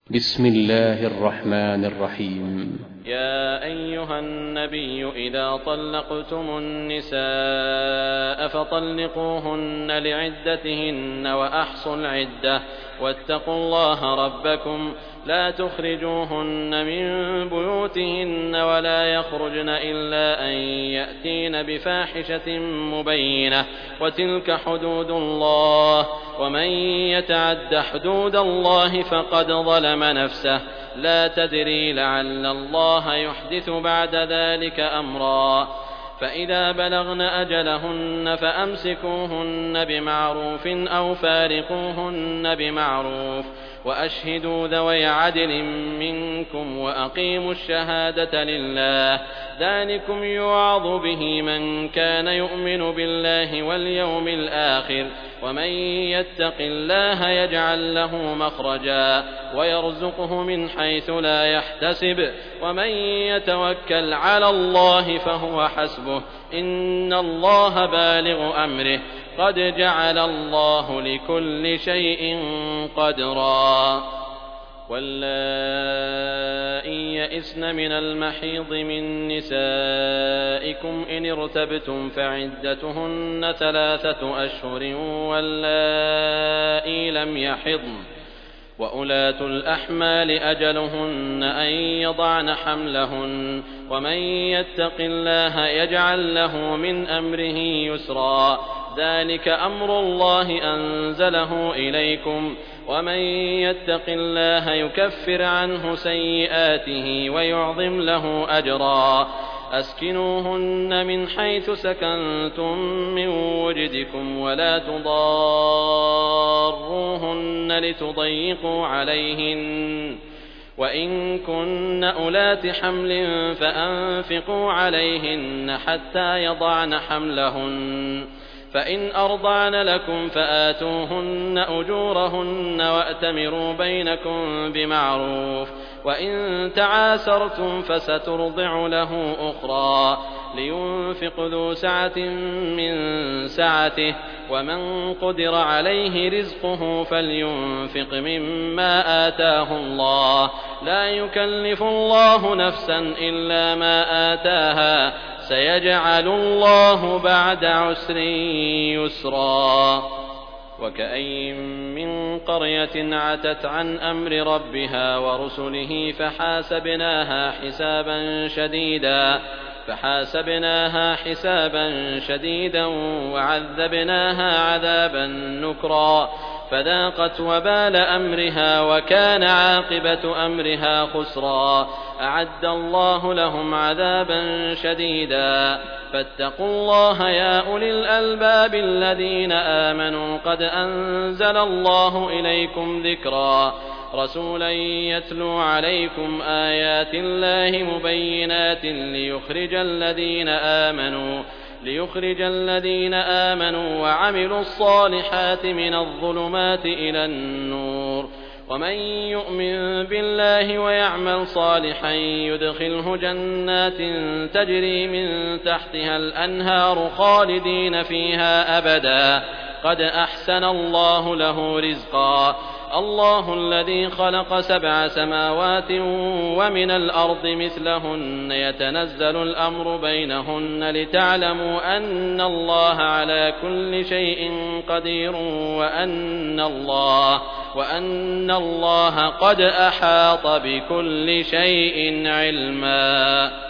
بسم الله الرحمن الرحيم. يا أيها النبي إذا طلقتم النساء فطلقوهن لعدتهن وأحصوا العدة واتقوا الله ربكم لا تخرجوهن من بيوتهن ولا يخرجن إلا أن يأتين بفاحشة مبينة وتلك حدود الله ومن يتعد حدود الله فقد ظلم نفسه لا تدري لعل الله يحدث بعد ذلك أمرا فإذا بلغن أجلهن فأمسكوهن بمعروف أو فارقوهن بمعروف وأشهدوا ذوي عدل منكم وأقيموا الشهادة لله ذلكم يوعظ به من كان يؤمن بالله واليوم الآخر ومن يتق الله يجعل له مخرجا ويرزقه من حيث لا يحتسب ومن يتوكل على الله فهو حسبه إن الله بالغ أمره قد جعل الله لكل شيء قدرا واللائي يئسن من المحيض من نسائكم إن ارتبتم فعدتهن 3 أشهر واللائي لم يحضن وأولاة الأحمال أجلهن أن يضعن حملهن ومن يتق الله يجعل له من أمره يسرا ذلك أمر الله أنزله إليكم ومن يتق الله يكفر عنه سيئاته ويعظم له أجرا أسكنوهن من حيث سكنتم من وجدكم ولا تضاروهن لتضيقوا عليهن وإن كن أولات حمل فأنفقوا عليهن حتى يضعن حملهن فإن أرضعن لكم فآتوهن أجورهن وأتمروا بينكم بمعروف وإن تعاسرتم فسترضع له أخرى لينفق ذو سعة من سعته ومن قدر عليه رزقه فلينفق مما آتاه الله لا يكلف الله نفسا إلا ما آتاها سيجعل الله بعد عسر يسرا وكأين من قرية عتت عن أمر ربها ورسله فحاسبناها حسابا شديدا وعذبناها عذابا نكرا فذاقت وبال أمرها وكان عاقبة أمرها خسرا أعد الله لهم عذابا شديدا فاتقوا الله يا أولي الألباب الذين آمنوا قد أنزل الله إليكم ذكرا رسولا يتلو عليكم آيات الله مبينات ليخرج الذين آمنوا وعملوا الصالحات من الظلمات إلى النور ومن يؤمن بالله ويعمل صالحا يدخله جنات تجري من تحتها الأنهار خالدين فيها أبدا قد أحسن الله له رزقا الله الذي خلق 7 سماوات ومن الأرض مثلهن يتنزل الأمر بينهن لتعلموا أن الله على كل شيء قدير وأن الله قد أحاط بكل شيء علما.